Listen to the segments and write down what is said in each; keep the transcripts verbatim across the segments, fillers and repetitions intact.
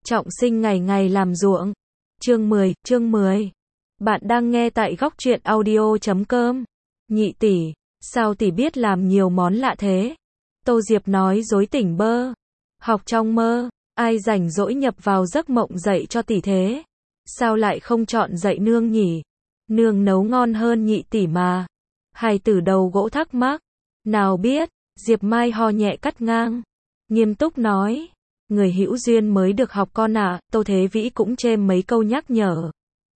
Trọng sinh ngày ngày làm ruộng. Chương mười, chương mười. Bạn đang nghe tại góc truyện audio chấm com. Nhị tỷ, sao tỷ biết làm nhiều món lạ thế? Tô Diệp nói dối tỉnh bơ. Học trong mơ, ai rảnh rỗi nhập vào giấc mộng dạy cho tỷ thế? Sao lại không chọn dạy nương nhỉ? Nương nấu ngon hơn nhị tỷ mà. Hài tử đầu gỗ thắc mắc. Nào biết, Diệp Mai ho nhẹ cắt ngang. Nghiêm túc nói. Người hữu duyên mới được học con ạ, à. Tô Thế Vĩ cũng chêm mấy câu nhắc nhở.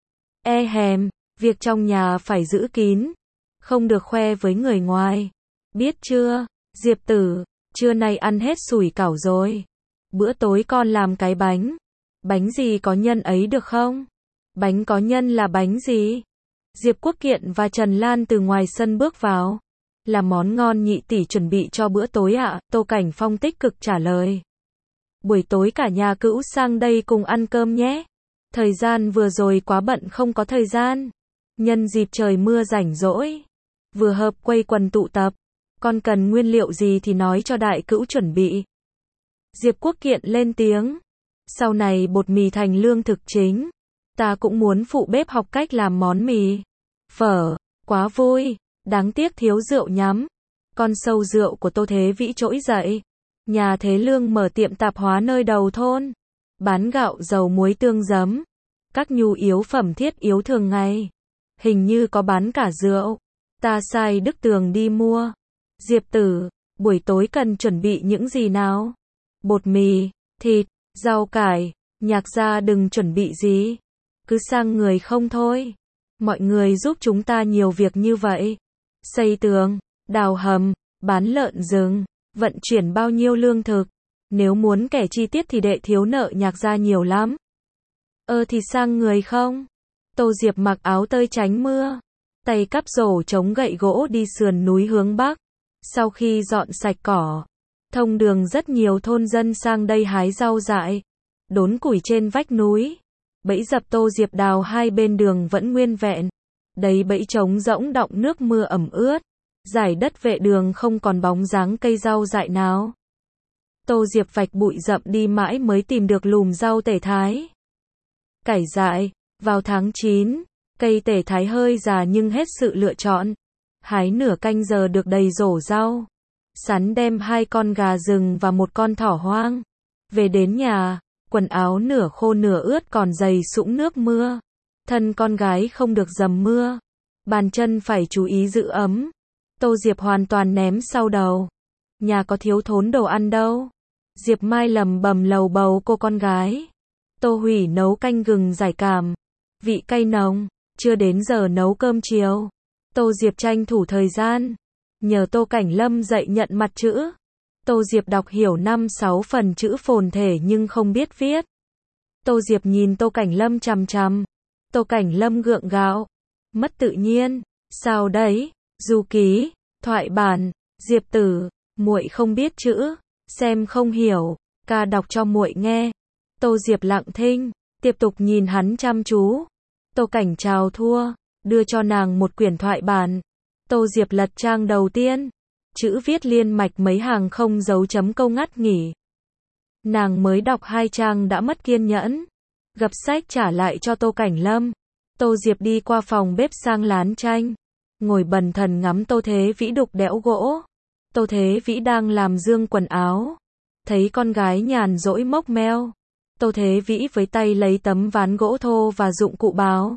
E hèm, việc trong nhà phải giữ kín. Không được khoe với người ngoài. Biết chưa, Diệp tử, trưa nay ăn hết sủi cảo rồi. Bữa tối con làm cái bánh. Bánh gì có nhân ấy được không? Bánh có nhân là bánh gì? Diệp Quốc Kiện và Trần Lan từ ngoài sân bước vào. Là món ngon nhị tỷ chuẩn bị cho bữa tối ạ, à. Tô Cảnh Phong tích cực trả lời. Buổi tối cả nhà cữu sang đây cùng ăn cơm nhé. Thời gian vừa rồi quá bận không có thời gian. Nhân dịp trời mưa rảnh rỗi. Vừa hợp quây quần tụ tập. Con cần nguyên liệu gì thì nói cho đại cữu chuẩn bị. Diệp Quốc Kiện lên tiếng. Sau này bột mì thành lương thực chính. Ta cũng muốn phụ bếp học cách làm món mì. Phở, quá vui. Đáng tiếc thiếu rượu nhắm. Con sâu rượu của Tô Thế Vĩ trỗi dậy. Nhà Thế Lương mở tiệm tạp hóa nơi đầu thôn. Bán gạo dầu muối tương giấm. Các nhu yếu phẩm thiết yếu thường ngày. Hình như có bán cả rượu. Ta sai Đức Tường đi mua. Diệp tử, buổi tối cần chuẩn bị những gì nào? Bột mì, thịt, rau cải. Nhạc gia đừng chuẩn bị gì. Cứ sang người không thôi. Mọi người giúp chúng ta nhiều việc như vậy. Xây tường, đào hầm, bán lợn rừng. Vận chuyển bao nhiêu lương thực. Nếu muốn kẻ chi tiết thì đệ thiếu nợ nhạc gia nhiều lắm. Ơ thì sang người không? Tô Diệp mặc áo tơi tránh mưa. Tay cắp rổ chống gậy gỗ đi sườn núi hướng bắc. Sau khi dọn sạch cỏ. Thông đường rất nhiều thôn dân sang đây hái rau dại. Đốn củi trên vách núi. Bẫy dập Tô Diệp đào hai bên đường vẫn nguyên vẹn. Đấy bẫy trống rỗng đọng nước mưa ẩm ướt. Giải đất vệ đường không còn bóng dáng cây rau dại nào. Tô Diệp vạch bụi rậm đi mãi mới tìm được lùm rau tể thái. Cải dại, vào tháng chín, cây tể thái hơi già nhưng hết sự lựa chọn. Hái nửa canh giờ được đầy rổ rau. Sắn đem hai con gà rừng và một con thỏ hoang. Về đến nhà, quần áo nửa khô nửa ướt còn dày sũng nước mưa. Thân con gái không được dầm mưa. Bàn chân phải chú ý giữ ấm. Tô Diệp hoàn toàn ném sau đầu. Nhà có thiếu thốn đồ ăn đâu. Diệp Mai lầm bầm lầu bầu cô con gái. Tô Hủy nấu canh gừng giải cảm. Vị cay nồng. Chưa đến giờ nấu cơm chiều. Tô Diệp tranh thủ thời gian. Nhờ Tô Cảnh Lâm dạy nhận mặt chữ. Tô Diệp đọc hiểu năm sáu phần chữ phồn thể nhưng không biết viết. Tô Diệp nhìn Tô Cảnh Lâm chằm chằm. Tô Cảnh Lâm gượng gạo. Mất tự nhiên. Sao đấy? Du ký, thoại bản, Diệp tử, muội không biết chữ, xem không hiểu, ca đọc cho muội nghe. Tô Diệp lặng thinh, tiếp tục nhìn hắn chăm chú. Tô Cảnh chào thua, đưa cho nàng một quyển thoại bản. Tô Diệp lật trang đầu tiên, chữ viết liên mạch mấy hàng không dấu chấm câu ngắt nghỉ. Nàng mới đọc hai trang đã mất kiên nhẫn, gập sách trả lại cho Tô Cảnh Lâm. Tô Diệp đi qua phòng bếp sang lán tranh. Ngồi bần thần ngắm Tô Thế Vĩ đục đẽo gỗ. Tô Thế Vĩ đang làm dương quần áo. Thấy con gái nhàn rỗi mốc meo. Tô Thế Vĩ với tay lấy tấm ván gỗ thô và dụng cụ báo.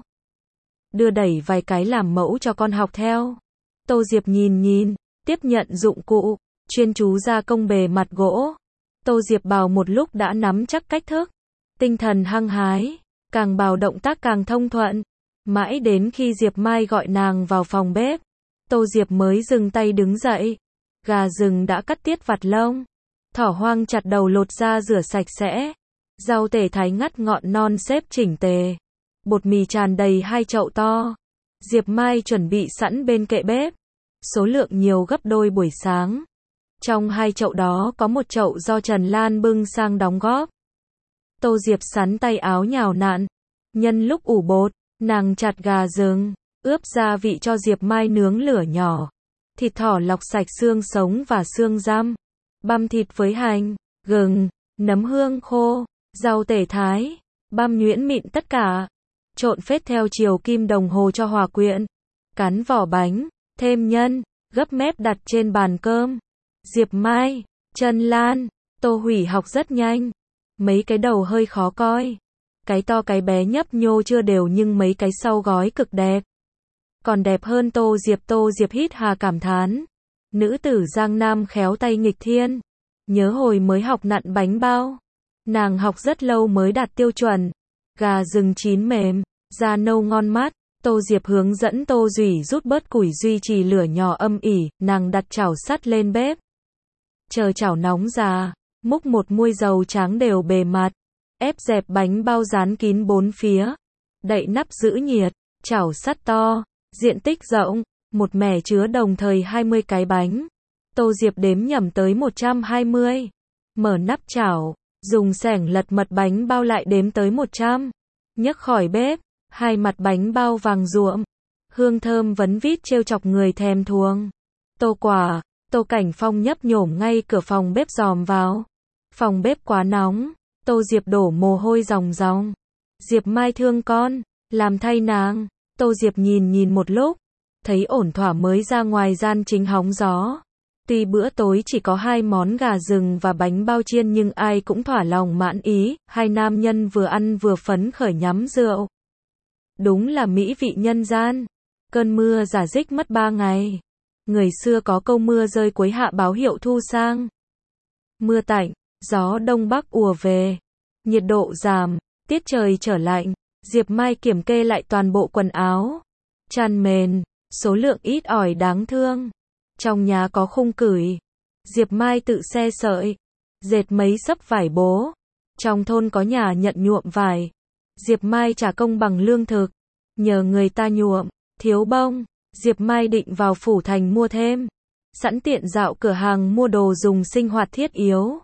Đưa đẩy vài cái làm mẫu cho con học theo. Tô Diệp nhìn nhìn, tiếp nhận dụng cụ, chuyên chú gia công bề mặt gỗ. Tô Diệp bào một lúc đã nắm chắc cách thức. Tinh thần hăng hái, càng bào động tác càng thông thuận. Mãi đến khi Diệp Mai gọi nàng vào phòng bếp, Tô Diệp mới dừng tay đứng dậy. Gà rừng đã cắt tiết vặt lông. Thỏ hoang chặt đầu lột ra rửa sạch sẽ. Rau tể thái ngắt ngọn non xếp chỉnh tề. Bột mì tràn đầy hai chậu to. Diệp Mai chuẩn bị sẵn bên kệ bếp. Số lượng nhiều gấp đôi buổi sáng. Trong hai chậu đó có một chậu do Trần Lan bưng sang đóng góp. Tô Diệp sắn tay áo nhào nặn. Nhân lúc ủ bột, nàng chặt gà rừng, ướp gia vị cho Diệp Mai nướng lửa nhỏ. Thịt thỏ lọc sạch xương sống và xương răm. Băm thịt với hành, gừng, nấm hương khô, rau tể thái, băm nhuyễn mịn tất cả, trộn phết theo chiều kim đồng hồ cho hòa quyện, cán vỏ bánh, thêm nhân, gấp mép đặt trên bàn cơm. Diệp Mai, Trân Lan, Tô Hủy học rất nhanh. Mấy cái đầu hơi khó coi. Cái to cái bé nhấp nhô chưa đều nhưng mấy cái sau gói cực đẹp. Còn đẹp hơn Tô Diệp. Tô Diệp hít hà cảm thán. Nữ tử Giang Nam khéo tay nghịch thiên. Nhớ hồi mới học nặn bánh bao. Nàng học rất lâu mới đạt tiêu chuẩn. Gà rừng chín mềm, da nâu ngon mát. Tô Diệp hướng dẫn Tô Duy rút bớt củi duy trì lửa nhỏ âm ỉ, nàng đặt chảo sắt lên bếp. Chờ chảo nóng ra, múc một muôi dầu tráng đều bề mặt, ép dẹp bánh bao dán kín bốn phía, đậy nắp giữ nhiệt, chảo sắt to, diện tích rộng, một mẻ chứa đồng thời hai mươi cái bánh. Tô Diệp đếm nhầm tới một trăm hai mươi. Mở nắp chảo, dùng xẻng lật mật bánh bao lại đếm tới một trăm. Nhấc khỏi bếp, hai mặt bánh bao vàng ruộm, hương thơm vấn vít trêu chọc người thèm thuồng. Tô Quả, Tô Cảnh Phong nhấp nhổm ngay cửa phòng bếp dòm vào. Phòng bếp quá nóng, Tô Diệp đổ mồ hôi ròng ròng. Diệp Mai thương con, làm thay nàng. Tô Diệp nhìn nhìn một lúc, thấy ổn thỏa mới ra ngoài gian chính hóng gió. Tuy bữa tối chỉ có hai món gà rừng và bánh bao chiên nhưng ai cũng thỏa lòng mãn ý, hai nam nhân vừa ăn vừa phấn khởi nhắm rượu. Đúng là mỹ vị nhân gian. Cơn mưa rả rích mất ba ngày. Người xưa có câu mưa rơi cuối hạ báo hiệu thu sang. Mưa tạnh, gió đông bắc ùa về. Nhiệt độ giảm, tiết trời trở lạnh. Diệp Mai kiểm kê lại toàn bộ quần áo. Chăn mền, số lượng ít ỏi đáng thương. Trong nhà có khung cửi. Diệp Mai tự xe sợi. Dệt mấy xấp vải bố. Trong thôn có nhà nhận nhuộm vải. Diệp Mai trả công bằng lương thực. Nhờ người ta nhuộm, thiếu bông. Diệp Mai định vào phủ thành mua thêm. Sẵn tiện dạo cửa hàng mua đồ dùng sinh hoạt thiết yếu.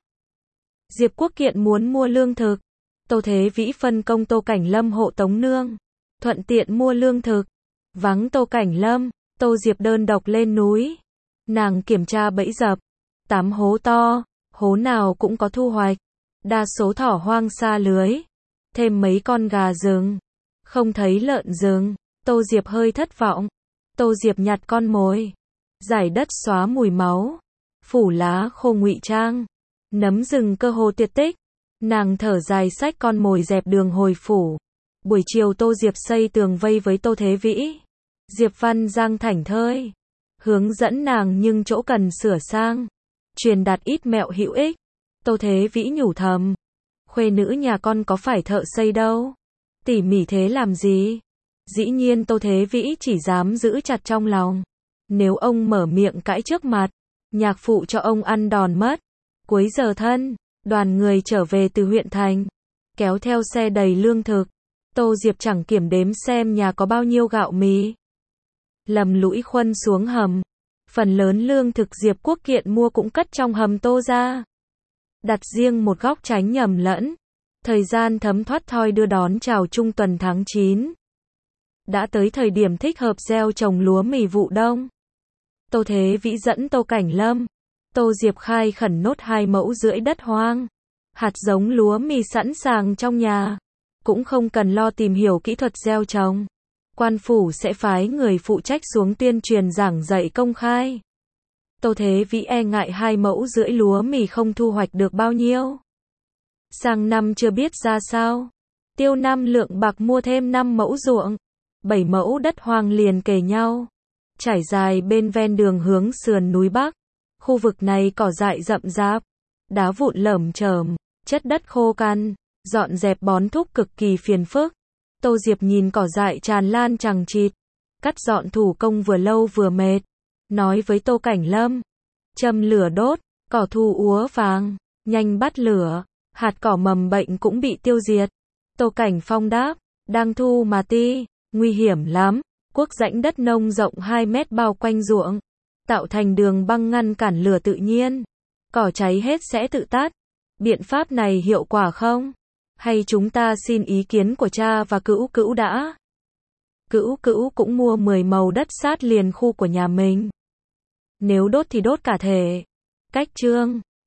Diệp Quốc Kiện muốn mua lương thực. Tô Thế Vĩ phân công Tô Cảnh Lâm hộ Tống Nương. Thuận tiện mua lương thực. Vắng Tô Cảnh Lâm, Tô Diệp đơn độc lên núi. Nàng kiểm tra bẫy dập. Tám hố to, hố nào cũng có thu hoạch. Đa số thỏ hoang xa lưới. Thêm mấy con gà rừng. Không thấy lợn rừng. Tô Diệp hơi thất vọng. Tô Diệp nhặt con mồi. Giải đất xóa mùi máu. Phủ lá khô ngụy trang. Nấm rừng cơ hồ tuyệt tích. Nàng thở dài xách con mồi dẹp đường hồi phủ. Buổi chiều Tô Diệp xây tường vây với Tô Thế Vĩ. Diệp Văn Giang thảnh thơi. Hướng dẫn nàng nhưng chỗ cần sửa sang. Truyền đạt ít mẹo hữu ích. Tô Thế Vĩ nhủ thầm. Khuê nữ nhà con có phải thợ xây đâu. Tỉ mỉ thế làm gì? Dĩ nhiên Tô Thế Vĩ chỉ dám giữ chặt trong lòng. Nếu ông mở miệng cãi trước mặt, nhạc phụ cho ông ăn đòn mất. Cuối giờ thân, đoàn người trở về từ huyện thành, kéo theo xe đầy lương thực. Tô Diệp chẳng kiểm đếm xem nhà có bao nhiêu gạo mì. Lầm lũi khuân xuống hầm. Phần lớn lương thực Diệp Quốc Kiện mua cũng cất trong hầm Tô ra. Đặt riêng một góc tránh nhầm lẫn. Thời gian thấm thoát thoi đưa đón chào trung tuần tháng chín. Đã tới thời điểm thích hợp gieo trồng lúa mì vụ đông. Tô Thế Vĩ dẫn Tô Cảnh Lâm, Tô Diệp khai khẩn nốt hai mẫu rưỡi đất hoang. Hạt giống lúa mì sẵn sàng trong nhà. Cũng không cần lo tìm hiểu kỹ thuật gieo trồng. Quan phủ sẽ phái người phụ trách xuống tuyên truyền giảng dạy công khai. Tô Thế Vĩ e ngại hai mẫu rưỡi lúa mì không thu hoạch được bao nhiêu. Sang năm chưa biết ra sao. Tiêu năm lượng bạc mua thêm năm mẫu ruộng. Bảy mẫu đất hoang liền kề nhau. Trải dài bên ven đường hướng sườn núi Bắc. Khu vực này cỏ dại rậm rạp. Đá vụn lởm chởm. Chất đất khô cằn. Dọn dẹp bón thúc cực kỳ phiền phức. Tô Diệp nhìn cỏ dại tràn lan chằng chịt. Cắt dọn thủ công vừa lâu vừa mệt. Nói với Tô Cảnh Lâm. Châm lửa đốt. Cỏ thu úa vàng. Nhanh bắt lửa. Hạt cỏ mầm bệnh cũng bị tiêu diệt. Tô Cảnh Phong đáp. Đang thu mà ti. Nguy hiểm lắm. Quốc rãnh đất nông rộng hai mét bao quanh ruộng. Tạo thành đường băng ngăn cản lửa tự nhiên. Cỏ cháy hết sẽ tự tắt. Biện pháp này hiệu quả không? Hay chúng ta xin ý kiến của cha và cữu cữu đã? Cữu cữu cũng mua mười màu đất sát liền khu của nhà mình. Nếu đốt thì đốt cả thể. Cách chương